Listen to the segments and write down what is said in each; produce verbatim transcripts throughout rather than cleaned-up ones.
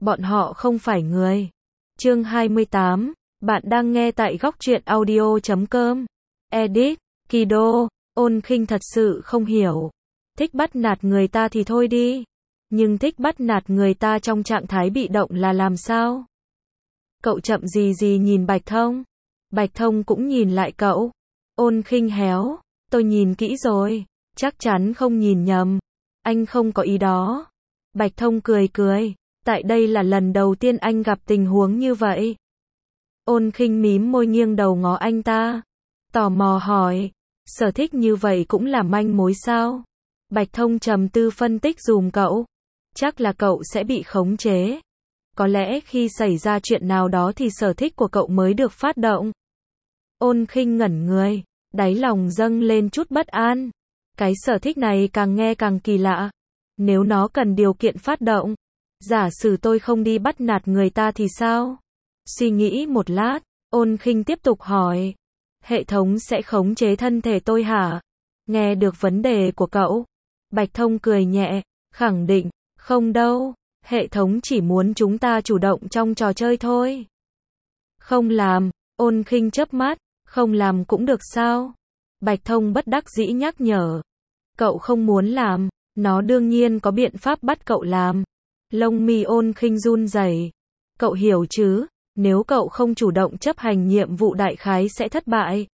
bọn họ không phải người. Chương hai mươi tám, bạn đang nghe tại góc truyện audio chấm com. Edit, Kido, Ôn Khinh thật sự không hiểu. Thích bắt nạt người ta thì thôi đi. Nhưng thích bắt nạt người ta trong trạng thái bị động là làm sao? Cậu chậm gì gì nhìn Bạch Thông. Bạch Thông cũng nhìn lại cậu. Ôn Khinh héo, tôi nhìn kỹ rồi. Chắc chắn không nhìn nhầm. Anh không có ý đó. Bạch Thông cười cười. Tại đây là lần đầu tiên anh gặp tình huống như vậy. Ôn Khinh mím môi nghiêng đầu ngó anh ta. Tò mò hỏi. Sở thích như vậy cũng là manh mối sao? Bạch Thông trầm tư phân tích dùm cậu. Chắc là cậu sẽ bị khống chế. Có lẽ khi xảy ra chuyện nào đó thì sở thích của cậu mới được phát động. Ôn Khinh ngẩn người. Đáy lòng dâng lên chút bất an. Cái sở thích này càng nghe càng kỳ lạ. Nếu nó cần điều kiện phát động. Giả sử tôi không đi bắt nạt người ta thì sao? Suy nghĩ một lát, Ôn Khinh tiếp tục hỏi. Hệ thống sẽ khống chế thân thể tôi hả? Nghe được vấn đề của cậu. Bạch Thông cười nhẹ, khẳng định, không đâu, hệ thống chỉ muốn chúng ta chủ động trong trò chơi thôi. Không làm, Ôn Khinh chớp mắt, không làm cũng được sao? Bạch Thông bất đắc dĩ nhắc nhở. Cậu không muốn làm, nó đương nhiên có biện pháp bắt cậu làm. Lông mi Ôn Khinh run rẩy. Cậu hiểu chứ, nếu cậu không chủ động chấp hành nhiệm vụ đại khái sẽ thất bại.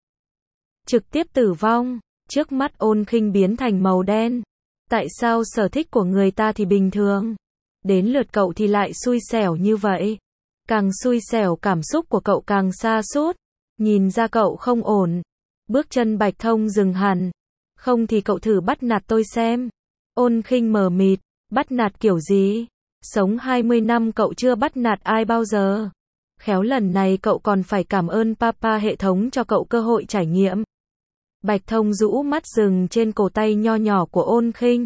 Trực tiếp tử vong, trước mắt Ôn Khinh biến thành màu đen. Tại sao sở thích của người ta thì bình thường? Đến lượt cậu thì lại xui xẻo như vậy. Càng xui xẻo cảm xúc của cậu càng sa sút. Nhìn ra cậu không ổn. Bước chân Bạch Thông dừng hẳn. Không thì cậu thử bắt nạt tôi xem. Ôn Khinh mờ mịt, bắt nạt kiểu gì? Sống hai mươi năm cậu chưa bắt nạt ai bao giờ. Khéo lần này cậu còn phải cảm ơn Papa hệ thống cho cậu cơ hội trải nghiệm. Bạch Thông rũ mắt dừng trên cổ tay nho nhỏ của Ôn Khinh.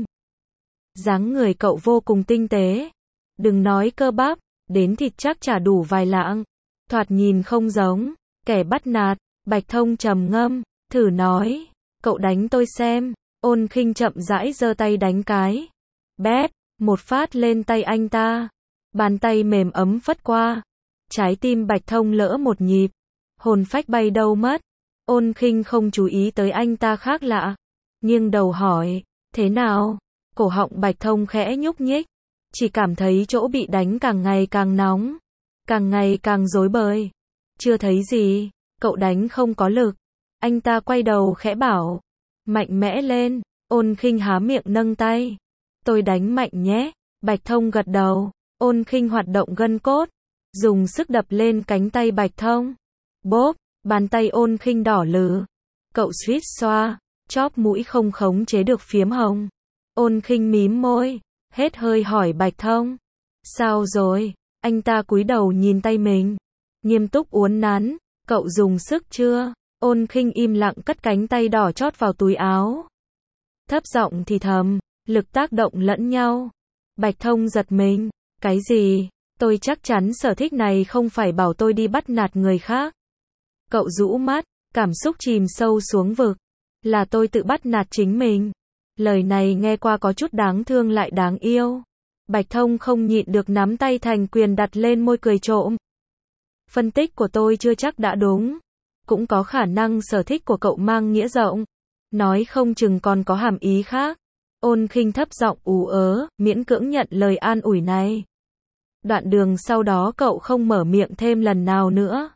Dáng người cậu vô cùng tinh tế. Đừng nói cơ bắp, đến thịt chắc chả đủ vài lạng. Thoạt nhìn không giống kẻ bắt nạt. Bạch Thông trầm ngâm, thử nói, cậu đánh tôi xem. Ôn Khinh chậm rãi giơ tay đánh cái. Bép, một phát lên tay anh ta. Bàn tay mềm ấm phất qua. Trái tim Bạch Thông lỡ một nhịp. Hồn phách bay đâu mất. Ôn Khinh không chú ý tới anh ta khác lạ. Nghiêng đầu hỏi, thế nào? Cổ họng Bạch Thông khẽ nhúc nhích. Chỉ cảm thấy chỗ bị đánh càng ngày càng nóng. Càng ngày càng rối bời. Chưa thấy gì, cậu đánh không có lực. Anh ta quay đầu khẽ bảo. Mạnh mẽ lên. Ôn Khinh há miệng nâng tay. Tôi đánh mạnh nhé. Bạch Thông gật đầu. Ôn Khinh hoạt động gân cốt. Dùng sức đập lên cánh tay Bạch Thông. Bốp, bàn tay Ôn Khinh đỏ lừ. Cậu suýt xoa, chóp mũi không khống chế được phiếm hồng. Ôn Khinh mím môi, hết hơi hỏi Bạch Thông. Sao rồi? Anh ta cúi đầu nhìn tay mình. Nghiêm túc uốn nắn, cậu dùng sức chưa? Ôn Khinh im lặng cất cánh tay đỏ chót vào túi áo. Thấp giọng thì thầm, lực tác động lẫn nhau. Bạch Thông giật mình, cái gì? Tôi chắc chắn sở thích này không phải bảo tôi đi bắt nạt người khác. Cậu rũ mắt, cảm xúc chìm sâu xuống vực. Là tôi tự bắt nạt chính mình. Lời này nghe qua có chút đáng thương lại đáng yêu. Bạch Thông không nhịn được nắm tay thành quyền đặt lên môi cười trộm. Phân tích của tôi chưa chắc đã đúng. Cũng có khả năng sở thích của cậu mang nghĩa rộng. Nói không chừng còn có hàm ý khác. Ôn Khinh thấp giọng ú ớ, miễn cưỡng nhận lời an ủi này. Đoạn đường sau đó cậu không mở miệng thêm lần nào nữa.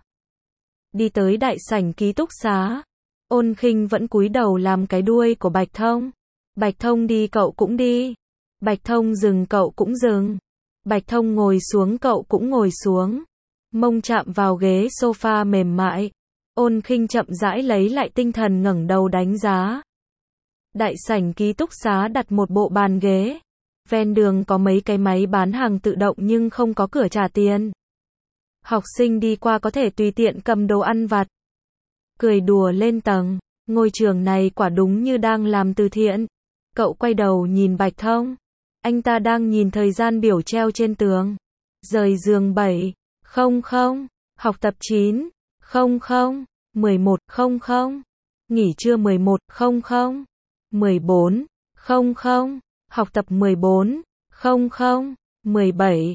Đi tới đại sảnh ký túc xá. Ôn Khinh vẫn cúi đầu làm cái đuôi của Bạch Thông. Bạch Thông đi cậu cũng đi. Bạch Thông dừng cậu cũng dừng. Bạch Thông ngồi xuống cậu cũng ngồi xuống. Mông chạm vào ghế sofa mềm mại. Ôn Khinh chậm rãi lấy lại tinh thần ngẩng đầu đánh giá. Đại sảnh ký túc xá đặt một bộ bàn ghế. Ven đường có mấy cái máy bán hàng tự động nhưng không có cửa trả tiền. Học sinh đi qua có thể tùy tiện cầm đồ ăn vặt. Cười đùa lên tầng. Ngôi trường này quả đúng như đang làm từ thiện. Cậu quay đầu nhìn Bạch Thông. Anh ta đang nhìn thời gian biểu treo trên tường. Rời giường bảy, không không, học tập chín, không không, mười một, không không, nghỉ trưa mười một, không không, mười bốn, không không, học tập mười bốn, không không, mười bảy,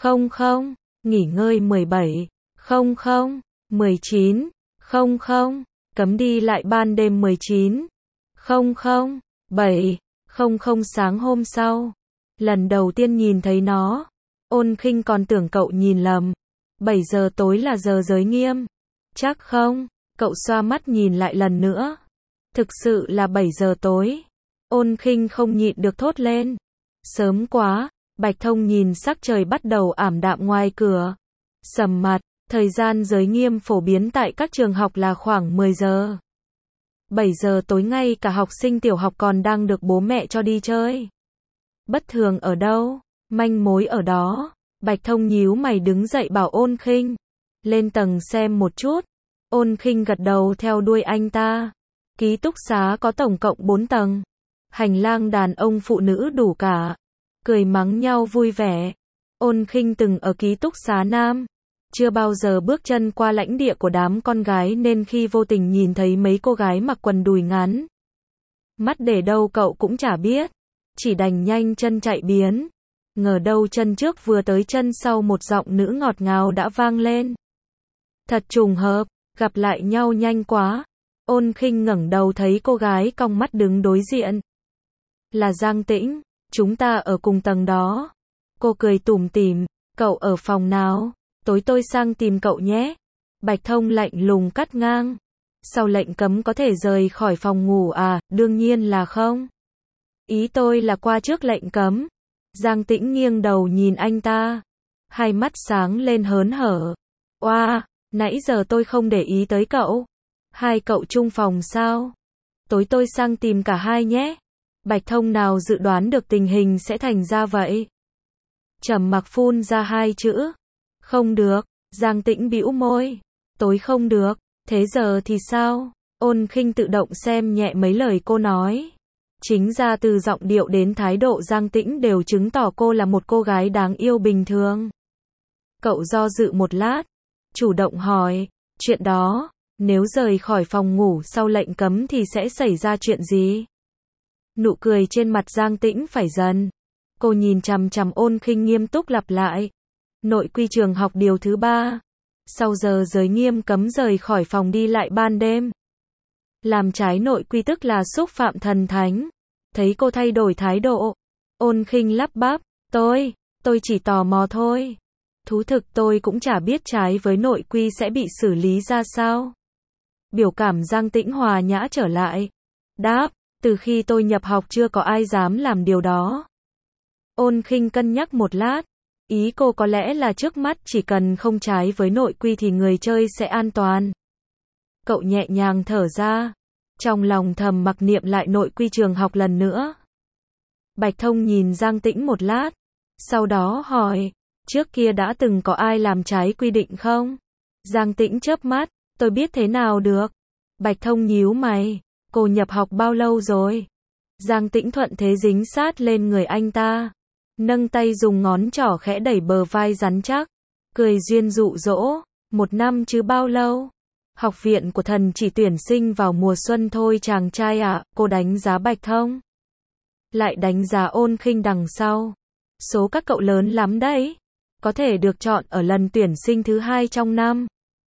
không không, nghỉ ngơi mười bảy, không không, mười chín, không không, cấm đi lại ban đêm mười chín, không không, bảy, không không sáng hôm sau. Lần đầu tiên nhìn thấy nó, Ôn Khinh còn tưởng cậu nhìn lầm. bảy giờ tối là giờ giới nghiêm. Chắc không? Cậu xoa mắt nhìn lại lần nữa. Thực sự là bảy giờ tối. Ôn Khinh không nhịn được thốt lên. Sớm quá. Bạch Thông nhìn sắc trời bắt đầu ảm đạm ngoài cửa. Sầm mặt, thời gian giới nghiêm phổ biến tại các trường học là khoảng mười giờ. bảy giờ tối ngay cả học sinh tiểu học còn đang được bố mẹ cho đi chơi. Bất thường ở đâu? Manh mối ở đó. Bạch Thông nhíu mày đứng dậy bảo Ôn Khinh. Lên tầng xem một chút. Ôn Khinh gật đầu theo đuôi anh ta. Ký túc xá có tổng cộng bốn tầng. Hành lang đàn ông phụ nữ đủ cả. Cười mắng nhau vui vẻ. Ôn Khinh từng ở ký túc xá nam. Chưa bao giờ bước chân qua lãnh địa của đám con gái nên khi vô tình nhìn thấy mấy cô gái mặc quần đùi ngắn. Mắt để đâu cậu cũng chả biết. Chỉ đành nhanh chân chạy biến. Ngờ đâu chân trước vừa tới chân sau một giọng nữ ngọt ngào đã vang lên. Thật trùng hợp, gặp lại nhau nhanh quá. Ôn Khinh ngẩng đầu thấy cô gái cong mắt đứng đối diện. Là Giang Tĩnh, chúng ta ở cùng tầng đó. Cô cười tủm tỉm, cậu ở phòng nào? Tối tôi sang tìm cậu nhé. Bạch Thông lạnh lùng cắt ngang. Sau lệnh cấm có thể rời khỏi phòng ngủ à? Đương nhiên là không. Ý tôi là qua trước lệnh cấm. Giang Tĩnh nghiêng đầu nhìn anh ta. Hai mắt sáng lên hớn hở. Oa, wow, nãy giờ tôi không để ý tới cậu. Hai cậu chung phòng sao? Tối tôi sang tìm cả hai nhé. Bạch Thông nào dự đoán được tình hình sẽ thành ra vậy. Trầm mặc phun ra hai chữ. Không được. Giang Tĩnh bĩu môi. Tối không được. Thế giờ thì sao? Ôn Khinh tự động xem nhẹ mấy lời cô nói. Chính ra từ giọng điệu đến thái độ Giang Tĩnh đều chứng tỏ cô là một cô gái đáng yêu bình thường. Cậu do dự một lát, chủ động hỏi, chuyện đó, nếu rời khỏi phòng ngủ sau lệnh cấm thì sẽ xảy ra chuyện gì? Nụ cười trên mặt Giang Tĩnh phải dần. Cô nhìn chằm chằm Ôn Khinh nghiêm túc lặp lại. Nội quy trường học điều thứ ba. Sau giờ giới nghiêm cấm rời khỏi phòng đi lại ban đêm. Làm trái nội quy tức là xúc phạm thần thánh. Thấy cô thay đổi thái độ. Ôn Khinh lắp bắp. Tôi, tôi chỉ tò mò thôi. Thú thực tôi cũng chả biết trái với nội quy sẽ bị xử lý ra sao. Biểu cảm Giang Tĩnh hòa nhã trở lại. Đáp, từ khi tôi nhập học chưa có ai dám làm điều đó. Ôn Khinh cân nhắc một lát. Ý cô có lẽ là trước mắt chỉ cần không trái với nội quy thì người chơi sẽ an toàn. Cậu nhẹ nhàng thở ra. Trong lòng thầm mặc niệm lại nội quy trường học lần nữa. Bạch Thông nhìn Giang Tĩnh một lát. Sau đó hỏi. Trước kia đã từng có ai làm trái quy định không? Giang Tĩnh chớp mắt. Tôi biết thế nào được. Bạch Thông nhíu mày. Cô nhập học bao lâu rồi? Giang Tĩnh thuận thế dính sát lên người anh ta. Nâng tay dùng ngón trỏ khẽ đẩy bờ vai rắn chắc. Cười duyên dụ dỗ. Một năm chứ bao lâu? Học viện của thần chỉ tuyển sinh vào mùa xuân thôi chàng trai ạ. Cô đánh giá Bạch Thông. Lại đánh giá Ôn Khinh đằng sau. Số các cậu lớn lắm đấy. Có thể được chọn ở lần tuyển sinh thứ hai trong năm.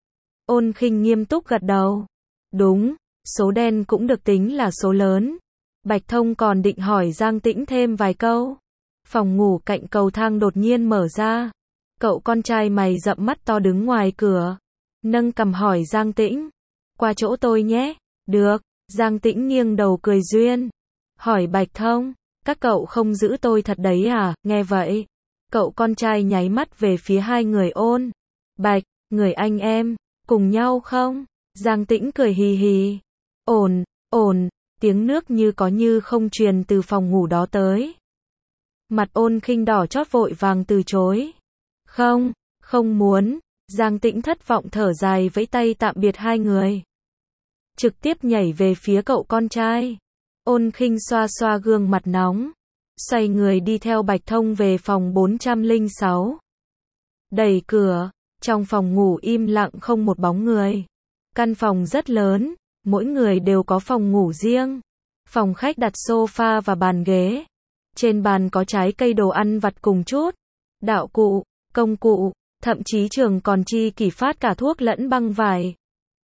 Ôn Khinh nghiêm túc gật đầu. Đúng, số đen cũng được tính là số lớn. Bạch Thông còn định hỏi Giang Tĩnh thêm vài câu. Phòng ngủ cạnh cầu thang đột nhiên mở ra. Cậu con trai mày rậm mắt to đứng ngoài cửa. Nâng cằm hỏi Giang Tĩnh. Qua chỗ tôi nhé. Được. Giang Tĩnh nghiêng đầu cười duyên. Hỏi Bạch Thông. Các cậu không giữ tôi thật đấy à? Nghe vậy. Cậu con trai nháy mắt về phía hai người Ôn. Bạch, người anh em. Cùng nhau không? Giang Tĩnh cười hì hì. Ổn, ổn. Tiếng nước như có như không truyền từ phòng ngủ đó tới. Mặt Ôn Khinh đỏ chót vội vàng từ chối. Không, không muốn. Giang Tĩnh thất vọng thở dài vẫy tay tạm biệt hai người. Trực tiếp nhảy về phía cậu con trai. Ôn Khinh xoa xoa gương mặt nóng. Xoay người đi theo Bạch Thông về phòng bốn trăm lẻ sáu. Đẩy cửa. Trong phòng ngủ im lặng không một bóng người. Căn phòng rất lớn. Mỗi người đều có phòng ngủ riêng. Phòng khách đặt sofa và bàn ghế. Trên bàn có trái cây đồ ăn vặt cùng chút đạo cụ. công cụ, thậm chí trường còn chi kỷ phát cả thuốc lẫn băng vải.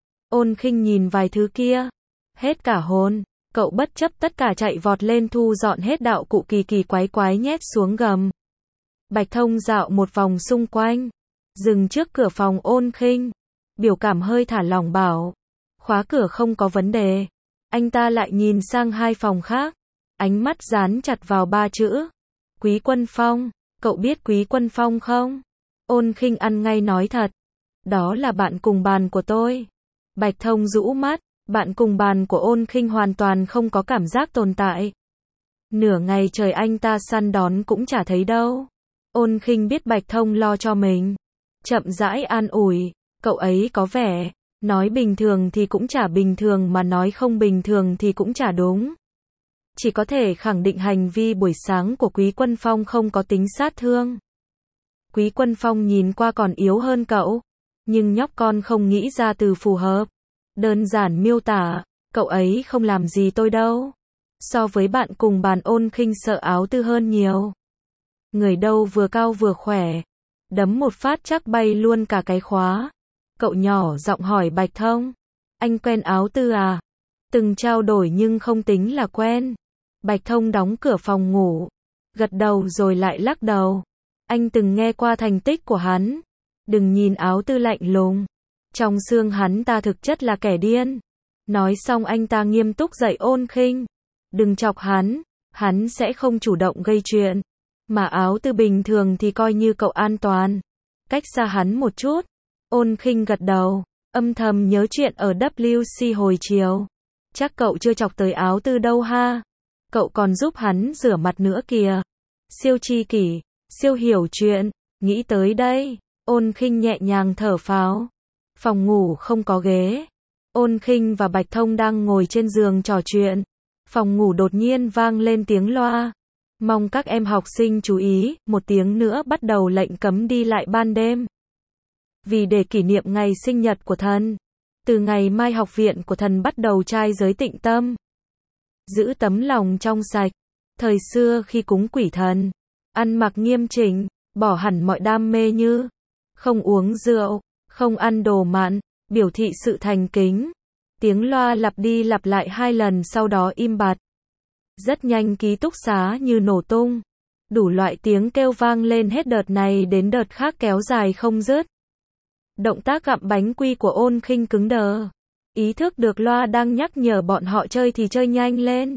Ôn Khinh nhìn vài thứ kia, hết cả hồn, cậu bất chấp tất cả chạy vọt lên thu dọn hết đạo cụ kỳ kỳ quái quái nhét xuống gầm. Bạch Thông dạo một vòng xung quanh, dừng trước cửa phòng Ôn Khinh, biểu cảm hơi thả lỏng bảo, khóa cửa không có vấn đề. Anh ta lại nhìn sang hai phòng khác, ánh mắt dán chặt vào ba chữ, Quý Quân Phong. Cậu biết Quý Quân Phong không? Ôn Khinh ăn ngay nói thật, đó là bạn cùng bàn của tôi. Bạch Thông rũ mắt, bạn cùng bàn của Ôn Khinh hoàn toàn không có cảm giác tồn tại. Nửa ngày trời anh ta săn đón cũng chả thấy đâu. Ôn Khinh biết Bạch Thông lo cho mình, chậm rãi an ủi, cậu ấy có vẻ, nói bình thường thì cũng chả bình thường mà nói không bình thường thì cũng chả đúng. Chỉ có thể khẳng định hành vi buổi sáng của Quý Quân Phong không có tính sát thương. Quý Quân Phong nhìn qua còn yếu hơn cậu, nhưng nhóc con không nghĩ ra từ phù hợp. Đơn giản miêu tả, cậu ấy không làm gì tôi đâu. So với bạn cùng bàn Ôn Khinh sợ Áo Tư hơn nhiều. Người đâu vừa cao vừa khỏe, đấm một phát chắc bay luôn cả cái khóa. Cậu nhỏ giọng hỏi Bạch Thông, anh quen Áo Tư à? Từng trao đổi nhưng không tính là quen. Bạch Thông đóng cửa phòng ngủ, gật đầu rồi lại lắc đầu. Anh từng nghe qua thành tích của hắn. Đừng nhìn Áo Tư lạnh lùng, trong xương hắn ta thực chất là kẻ điên. Nói xong anh ta nghiêm túc dạy Ôn Khinh, đừng chọc hắn, hắn sẽ không chủ động gây chuyện. Mà Áo Tư bình thường thì coi như cậu an toàn, cách xa hắn một chút. Ôn Khinh gật đầu, âm thầm nhớ chuyện ở W C hồi chiều. Chắc cậu chưa chọc tới Áo Tư đâu ha. Cậu còn giúp hắn rửa mặt nữa kìa. Siêu chi kỷ, siêu hiểu chuyện. Nghĩ tới đây, Ôn Khinh nhẹ nhàng thở phào. Phòng ngủ không có ghế. Ôn Khinh và Bạch Thông đang ngồi trên giường trò chuyện. Phòng ngủ đột nhiên vang lên tiếng loa. Mong các em học sinh chú ý, một tiếng nữa bắt đầu lệnh cấm đi lại ban đêm. Vì để kỷ niệm ngày sinh nhật của thần, từ ngày mai học viện của thần bắt đầu trai giới tịnh tâm. Giữ tấm lòng trong sạch. Thời xưa khi cúng quỷ thần, ăn mặc nghiêm chỉnh, bỏ hẳn mọi đam mê như không uống rượu, không ăn đồ mặn, biểu thị sự thành kính. Tiếng loa lặp đi lặp lại hai lần sau đó im bặt. Rất nhanh ký túc xá như nổ tung. Đủ loại tiếng kêu vang lên hết đợt này đến đợt khác kéo dài không dứt. Động tác gặm bánh quy của Ôn Khinh cứng đờ. Ý thức được loa đang nhắc nhở bọn họ chơi thì chơi nhanh lên.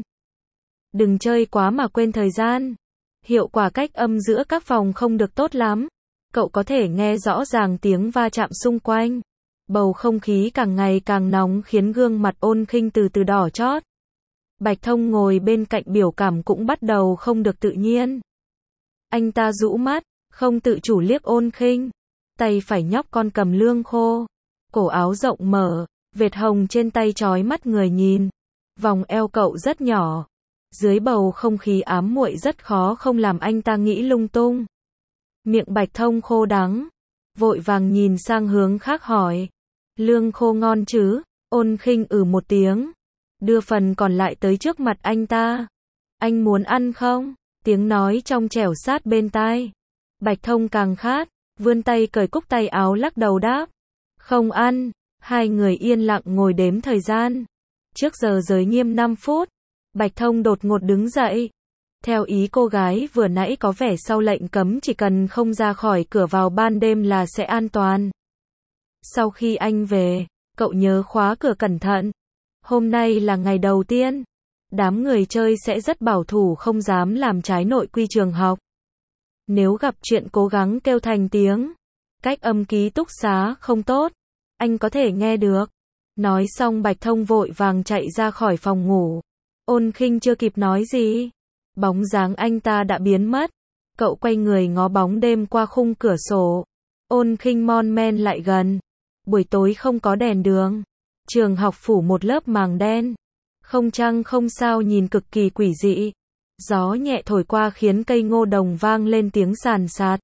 Đừng chơi quá mà quên thời gian. Hiệu quả cách âm giữa các phòng không được tốt lắm. Cậu có thể nghe rõ ràng tiếng va chạm xung quanh. Bầu không khí càng ngày càng nóng khiến gương mặt Ôn Khinh từ từ đỏ chót. Bạch Thông ngồi bên cạnh biểu cảm cũng bắt đầu không được tự nhiên. Anh ta rũ mắt, không tự chủ liếc Ôn Khinh. Tay phải nhóc con cầm lương khô. Cổ áo rộng mở, vệt hồng trên tay chói mắt người nhìn. Vòng eo cậu rất nhỏ. Dưới bầu không khí ám muội rất khó không làm anh ta nghĩ lung tung. Miệng Bạch Thông khô đắng. Vội vàng nhìn sang hướng khác hỏi. Lương khô ngon chứ? Ôn Khinh ừ một tiếng. Đưa phần còn lại tới trước mặt anh ta. Anh muốn ăn không? Tiếng nói trong trẻo sát bên tai. Bạch Thông càng khát, vươn tay cởi cúc tay áo lắc đầu đáp. Không ăn. Hai người yên lặng ngồi đếm thời gian. Trước giờ giới nghiêm năm phút. Bạch Thông đột ngột đứng dậy. Theo ý cô gái vừa nãy có vẻ sau lệnh cấm chỉ cần không ra khỏi cửa vào ban đêm là sẽ an toàn. Sau khi anh về, cậu nhớ khóa cửa cẩn thận. Hôm nay là ngày đầu tiên. Đám người chơi sẽ rất bảo thủ không dám làm trái nội quy trường học. Nếu gặp chuyện cố gắng kêu thành tiếng. Cách âm ký túc xá không tốt. Anh có thể nghe được. Nói xong Bạch Thông vội vàng chạy ra khỏi phòng ngủ. Ôn Khinh chưa kịp nói gì. Bóng dáng anh ta đã biến mất. Cậu quay người ngó bóng đêm qua khung cửa sổ. Ôn Khinh mon men lại gần. Buổi tối không có đèn đường. Trường học phủ một lớp màng đen. Không trăng không sao nhìn cực kỳ quỷ dị. Gió nhẹ thổi qua khiến cây ngô đồng vang lên tiếng sàn sạt.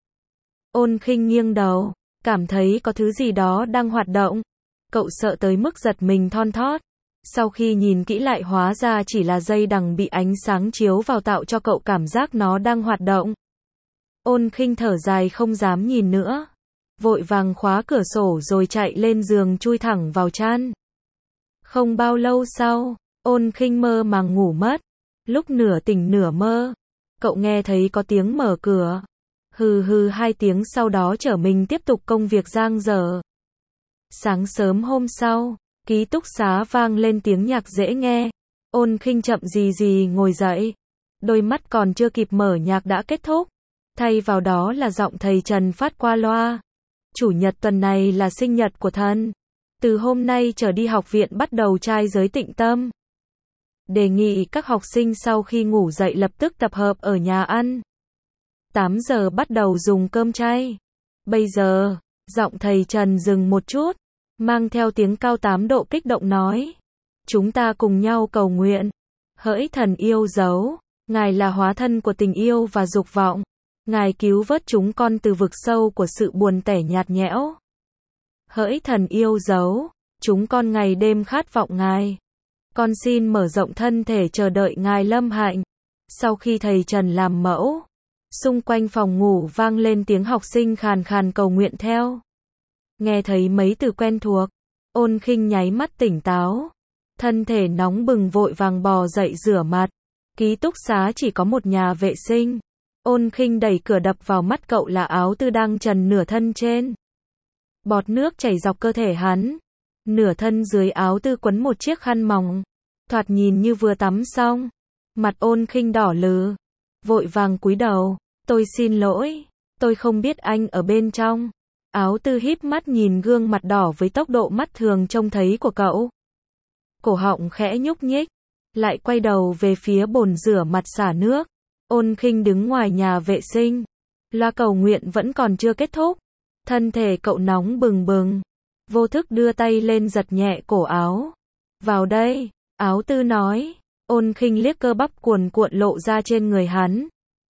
Ôn Khinh nghiêng đầu, cảm thấy có thứ gì đó đang hoạt động. Cậu sợ tới mức giật mình thon thót. Sau khi nhìn kỹ lại hóa ra chỉ là dây đằng bị ánh sáng chiếu vào tạo cho cậu cảm giác nó đang hoạt động. Ôn Khinh thở dài không dám nhìn nữa. Vội vàng khóa cửa sổ rồi chạy lên giường chui thẳng vào chăn. Không bao lâu sau, Ôn Khinh mơ màng ngủ mất. Lúc nửa tỉnh nửa mơ, cậu nghe thấy có tiếng mở cửa. Hừ hừ hai tiếng sau đó trở mình tiếp tục công việc giang dở. Sáng sớm hôm sau, ký túc xá vang lên tiếng nhạc dễ nghe. Ôn Khinh chậm gì gì ngồi dậy. Đôi mắt còn chưa kịp mở nhạc đã kết thúc. Thay vào đó là giọng thầy Trần phát qua loa. Chủ nhật tuần này là sinh nhật của thần. Từ hôm nay trở đi học viện bắt đầu trai giới tịnh tâm. Đề nghị các học sinh sau khi ngủ dậy lập tức tập hợp ở nhà ăn. tám giờ bắt đầu dùng cơm chay. Bây giờ, giọng thầy Trần dừng một chút, mang theo tiếng cao tám độ kích động nói. Chúng ta cùng nhau cầu nguyện. Hỡi thần yêu dấu, Ngài là hóa thân của tình yêu và dục vọng. Ngài cứu vớt chúng con từ vực sâu của sự buồn tẻ nhạt nhẽo. Hỡi thần yêu dấu, chúng con ngày đêm khát vọng Ngài. Con xin mở rộng thân thể chờ đợi Ngài lâm hạnh. Sau khi thầy Trần làm mẫu, xung quanh phòng ngủ vang lên tiếng học sinh khàn khàn cầu nguyện theo. Nghe thấy mấy từ quen thuộc, Ôn Khinh nháy mắt tỉnh táo. Thân thể nóng bừng vội vàng bò dậy rửa mặt. Ký túc xá chỉ có một nhà vệ sinh. Ôn Khinh đẩy cửa đập vào mắt cậu là áo tư đang trần nửa thân trên. Bọt nước chảy dọc cơ thể hắn. Nửa thân dưới áo tư quấn một chiếc khăn mỏng. Thoạt nhìn như vừa tắm xong. Mặt Ôn Khinh đỏ lừ. Vội vàng cúi đầu. Tôi xin lỗi. Tôi không biết anh ở bên trong. Áo tư híp mắt nhìn gương mặt đỏ với tốc độ mắt thường trông thấy của cậu. Cổ họng khẽ nhúc nhích. Lại quay đầu về phía bồn rửa mặt xả nước. Ôn Khinh đứng ngoài nhà vệ sinh. Loa cầu nguyện vẫn còn chưa kết thúc. Thân thể cậu nóng bừng bừng. Vô thức đưa tay lên giật nhẹ cổ áo. Vào đây, áo tư nói. Ôn Khinh liếc cơ bắp cuồn cuộn lộ ra trên người hắn.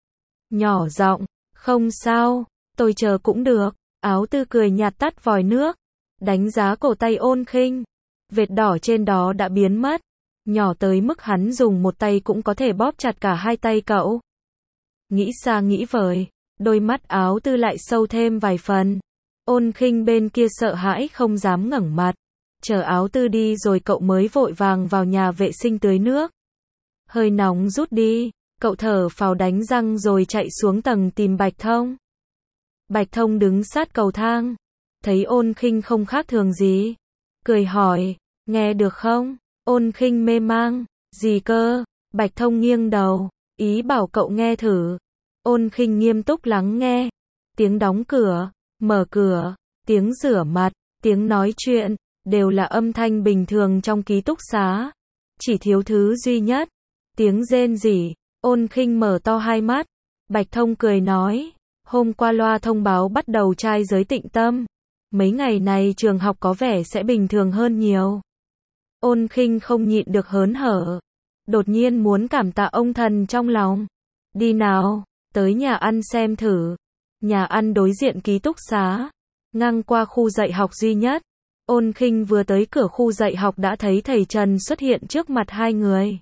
Nhỏ giọng, không sao, tôi chờ cũng được. Áo tư cười nhạt tắt vòi nước. Đánh giá cổ tay Ôn Khinh. Vệt đỏ trên đó đã biến mất. Nhỏ tới mức hắn dùng một tay cũng có thể bóp chặt cả hai tay cậu. Nghĩ xa nghĩ vời, đôi mắt áo tư lại sâu thêm vài phần. Ôn Khinh bên kia sợ hãi không dám ngẩng mặt. Chờ áo tư đi rồi cậu mới vội vàng vào nhà vệ sinh tưới nước. Hơi nóng rút đi, cậu thở phào đánh răng rồi chạy xuống tầng tìm Bạch Thông. Bạch Thông đứng sát cầu thang. Thấy Ôn Khinh không khác thường gì. Cười hỏi, nghe được không? Ôn Khinh mê mang, gì cơ? Bạch Thông nghiêng đầu, ý bảo cậu nghe thử. Ôn Khinh nghiêm túc lắng nghe. Tiếng đóng cửa, mở cửa, tiếng rửa mặt, tiếng nói chuyện, đều là âm thanh bình thường trong ký túc xá. Chỉ thiếu thứ duy nhất, tiếng rên rỉ. Ôn Khinh mở to hai mắt. Bạch Thông cười nói, hôm qua loa thông báo bắt đầu trai giới tịnh tâm. Mấy ngày này trường học có vẻ sẽ bình thường hơn nhiều. Ôn Khinh không nhịn được hớn hở. Đột nhiên muốn cảm tạ ông thần trong lòng. Đi nào, tới nhà ăn xem thử. Nhà ăn đối diện ký túc xá. Ngang qua khu dạy học duy nhất. Ôn Khinh vừa tới cửa khu dạy học đã thấy thầy Trần xuất hiện trước mặt hai người.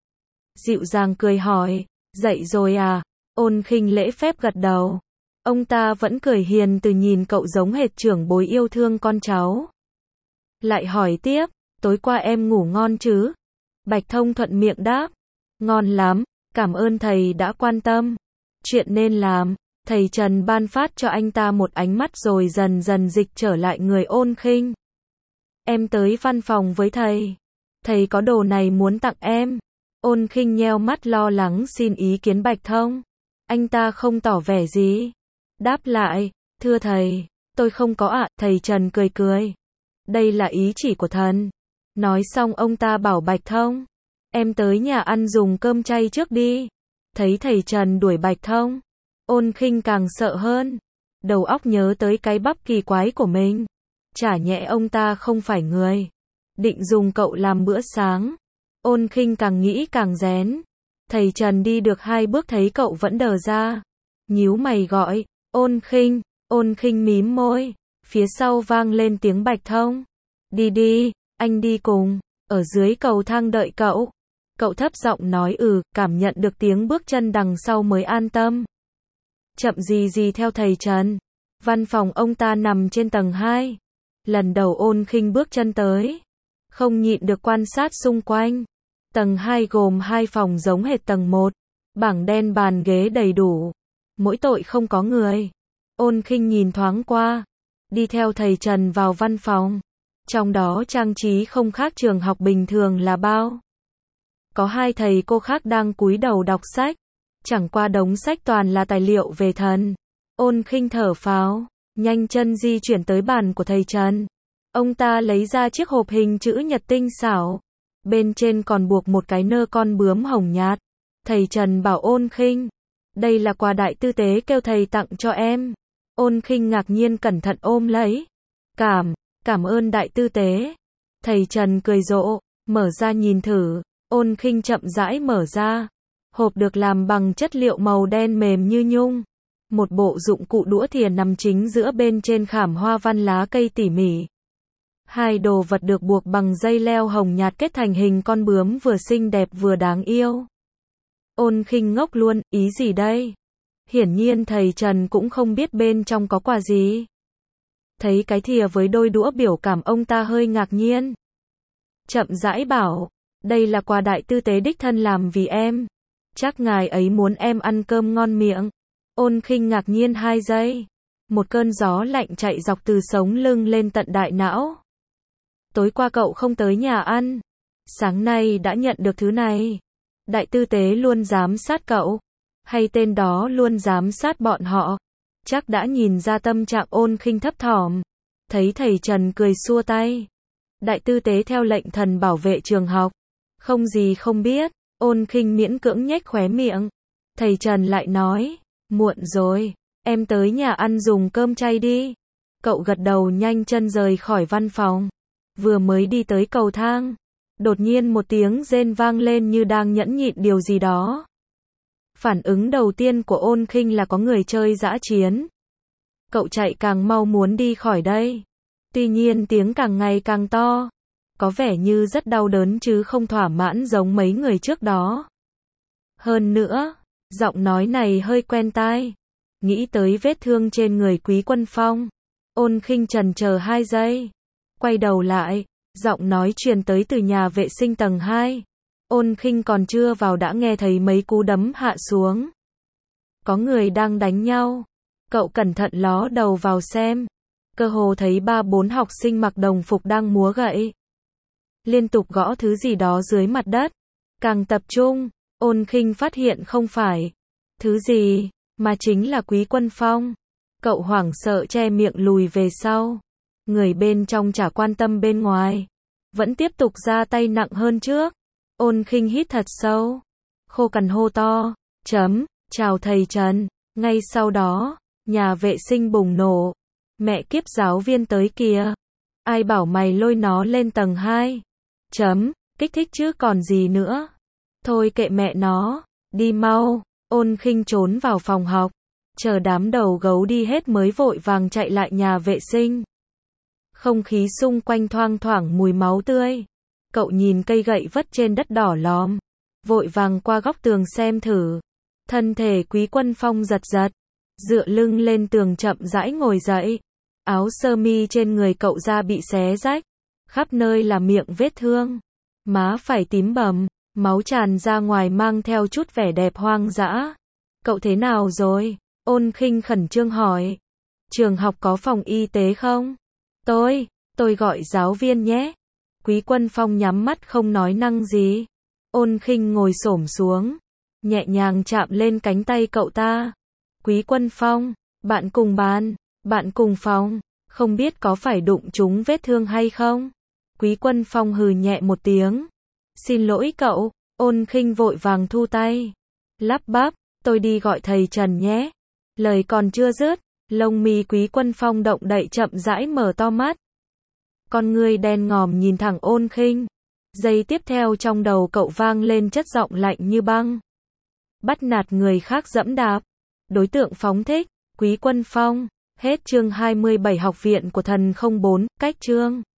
Dịu dàng cười hỏi, dậy rồi à? Ôn Khinh lễ phép gật đầu. Ông ta vẫn cười hiền từ nhìn cậu giống hệt trưởng bối yêu thương con cháu. Lại hỏi tiếp, tối qua em ngủ ngon chứ? Bạch Thông thuận miệng đáp, ngon lắm, cảm ơn thầy đã quan tâm. Chuyện nên làm, thầy Trần ban phát cho anh ta một ánh mắt rồi dần dần dịch trở lại người Ôn Khinh. Em tới văn phòng với thầy. Thầy có đồ này muốn tặng em. Ôn Khinh nheo mắt lo lắng xin ý kiến Bạch Thông. Anh ta không tỏ vẻ gì. Đáp lại, thưa thầy, tôi không có ạ. Thầy Trần cười cười. Đây là ý chỉ của thần. Nói xong ông ta bảo Bạch Thông, em tới nhà ăn dùng cơm chay trước đi. Thấy thầy Trần đuổi Bạch Thông, Ôn Khinh càng sợ hơn. Đầu óc nhớ tới cái bắp kỳ quái của mình. Chả nhẽ ông ta không phải người định dùng cậu làm bữa sáng. Ôn Khinh càng nghĩ càng rén. Thầy Trần đi được hai bước thấy cậu vẫn đờ ra. Nhíu mày gọi, Ôn Khinh. Ôn Khinh mím môi. Phía sau vang lên tiếng Bạch Thông. Đi đi, anh đi cùng. Ở dưới cầu thang đợi cậu. Cậu thấp giọng nói ừ, cảm nhận được tiếng bước chân đằng sau mới an tâm. chậm gì gì theo thầy Trần. Văn phòng ông ta nằm trên tầng hai. Lần đầu Ôn Khinh bước chân tới, không nhịn được quan sát xung quanh. Tầng hai gồm hai phòng giống hệt tầng một, bảng đen bàn ghế đầy đủ, mỗi tội không có người. Ôn Khinh nhìn thoáng qua, đi theo thầy Trần vào văn phòng. Trong đó trang trí không khác trường học bình thường là bao. Có hai thầy cô khác đang cúi đầu đọc sách, chẳng qua đống sách toàn là tài liệu về thần. Ôn Khinh thở phào, nhanh chân di chuyển tới bàn của thầy Trần. Ông ta lấy ra chiếc hộp hình chữ nhật tinh xảo, bên trên còn buộc một cái nơ con bướm hồng nhạt. Thầy Trần bảo Ôn Khinh, đây là quà đại tư tế kêu thầy tặng cho em. Ôn Khinh ngạc nhiên cẩn thận ôm lấy. Cảm, cảm ơn đại tư tế. Thầy Trần cười rộ, mở ra nhìn thử. Ôn Khinh chậm rãi mở ra. Hộp được làm bằng chất liệu màu đen mềm như nhung. Một bộ dụng cụ đũa thìa nằm chính giữa, bên trên khảm hoa văn lá cây tỉ mỉ. Hai đồ vật được buộc bằng dây leo hồng nhạt kết thành hình con bướm vừa xinh đẹp vừa đáng yêu. Ôn Khinh ngốc luôn, ý gì đây? Hiển nhiên thầy Trần cũng không biết bên trong có quà gì. Thấy cái thìa với đôi đũa biểu cảm, ông ta hơi ngạc nhiên. Chậm rãi bảo, đây là quà đại tư tế đích thân làm vì em. Chắc ngài ấy muốn em ăn cơm ngon miệng. Ôn Khinh ngạc nhiên hai giây. Một cơn gió lạnh chạy dọc từ sống lưng lên tận đại não. Tối qua cậu không tới nhà ăn, sáng nay đã nhận được thứ này. Đại tư tế luôn giám sát cậu, hay tên đó luôn giám sát bọn họ? Chắc đã nhìn ra tâm trạng Ôn Khinh thấp thỏm. Thấy thầy Trần cười xua tay. Đại tư tế theo lệnh thần bảo vệ trường học. Không gì không biết. Ôn Khinh miễn cưỡng nhếch khóe miệng. Thầy Trần lại nói, muộn rồi, em tới nhà ăn dùng cơm chay đi. Cậu gật đầu nhanh chân rời khỏi văn phòng. Vừa mới đi tới cầu thang, đột nhiên một tiếng rên vang lên như đang nhẫn nhịn điều gì đó. Phản ứng đầu tiên của Ôn Khinh là có người chơi dã chiến. Cậu chạy càng mau muốn đi khỏi đây. Tuy nhiên tiếng càng ngày càng to. Có vẻ như rất đau đớn chứ không thỏa mãn giống mấy người trước đó. Hơn nữa, giọng nói này hơi quen tai. Nghĩ tới vết thương trên người Quý Quân Phong. Ôn Khinh chần chờ hai giây. Quay đầu lại, giọng nói truyền tới từ nhà vệ sinh tầng hai. Ôn Khinh còn chưa vào đã nghe thấy mấy cú đấm hạ xuống. Có người đang đánh nhau. Cậu cẩn thận ló đầu vào xem. Cơ hồ thấy ba bốn học sinh mặc đồng phục đang múa gậy. Liên tục gõ thứ gì đó dưới mặt đất. Càng tập trung, Ôn Khinh phát hiện không phải thứ gì, mà chính là Quý Quân Phong. Cậu hoảng sợ che miệng lùi về sau. Người bên trong chả quan tâm bên ngoài, vẫn tiếp tục ra tay nặng hơn trước. Ôn Khinh hít thật sâu, khô cằn hô to, chấm, chào thầy Trần. Ngay sau đó, nhà vệ sinh bùng nổ. Mẹ kiếp, giáo viên tới kìa. Ai bảo mày lôi nó lên tầng hai? Chấm, kích thích chứ còn gì nữa. Thôi kệ mẹ nó, đi mau. Ôn Khinh trốn vào phòng học, chờ đám đầu gấu đi hết mới vội vàng chạy lại nhà vệ sinh. Không khí xung quanh thoang thoảng mùi máu tươi. Cậu nhìn cây gậy vất trên đất đỏ lòm, vội vàng qua góc tường xem thử. Thân thể Quý Quân Phong giật giật, dựa lưng lên tường chậm rãi ngồi dậy. Áo sơ mi trên người cậu da bị xé rách, khắp nơi là miệng vết thương, má phải tím bầm, máu tràn ra ngoài mang theo chút vẻ đẹp hoang dã. Cậu thế nào rồi? Ôn Khinh khẩn trương hỏi. Trường học có phòng y tế không? Tôi, tôi gọi giáo viên nhé. Quý Quân Phong nhắm mắt không nói năng gì. Ôn Khinh ngồi xổm xuống, nhẹ nhàng chạm lên cánh tay cậu ta. Quý Quân Phong, bạn cùng bàn, bạn cùng phòng, không biết có phải đụng trúng vết thương hay không? Quý Quân Phong hừ nhẹ một tiếng. Xin lỗi cậu. Ôn Khinh vội vàng thu tay, lắp bắp, tôi đi gọi thầy Trần nhé. Lời còn chưa dứt, lông mi Quý Quân Phong động đậy chậm rãi mở to mắt. Con ngươi đen ngòm nhìn thẳng Ôn Khinh. Giây tiếp theo trong đầu cậu vang lên chất giọng lạnh như băng. Bắt nạt người khác giẫm đạp. Đối tượng phóng thích, Quý Quân Phong. Hết chương hai mươi bảy. Học viện của thần không bốn, cách chương.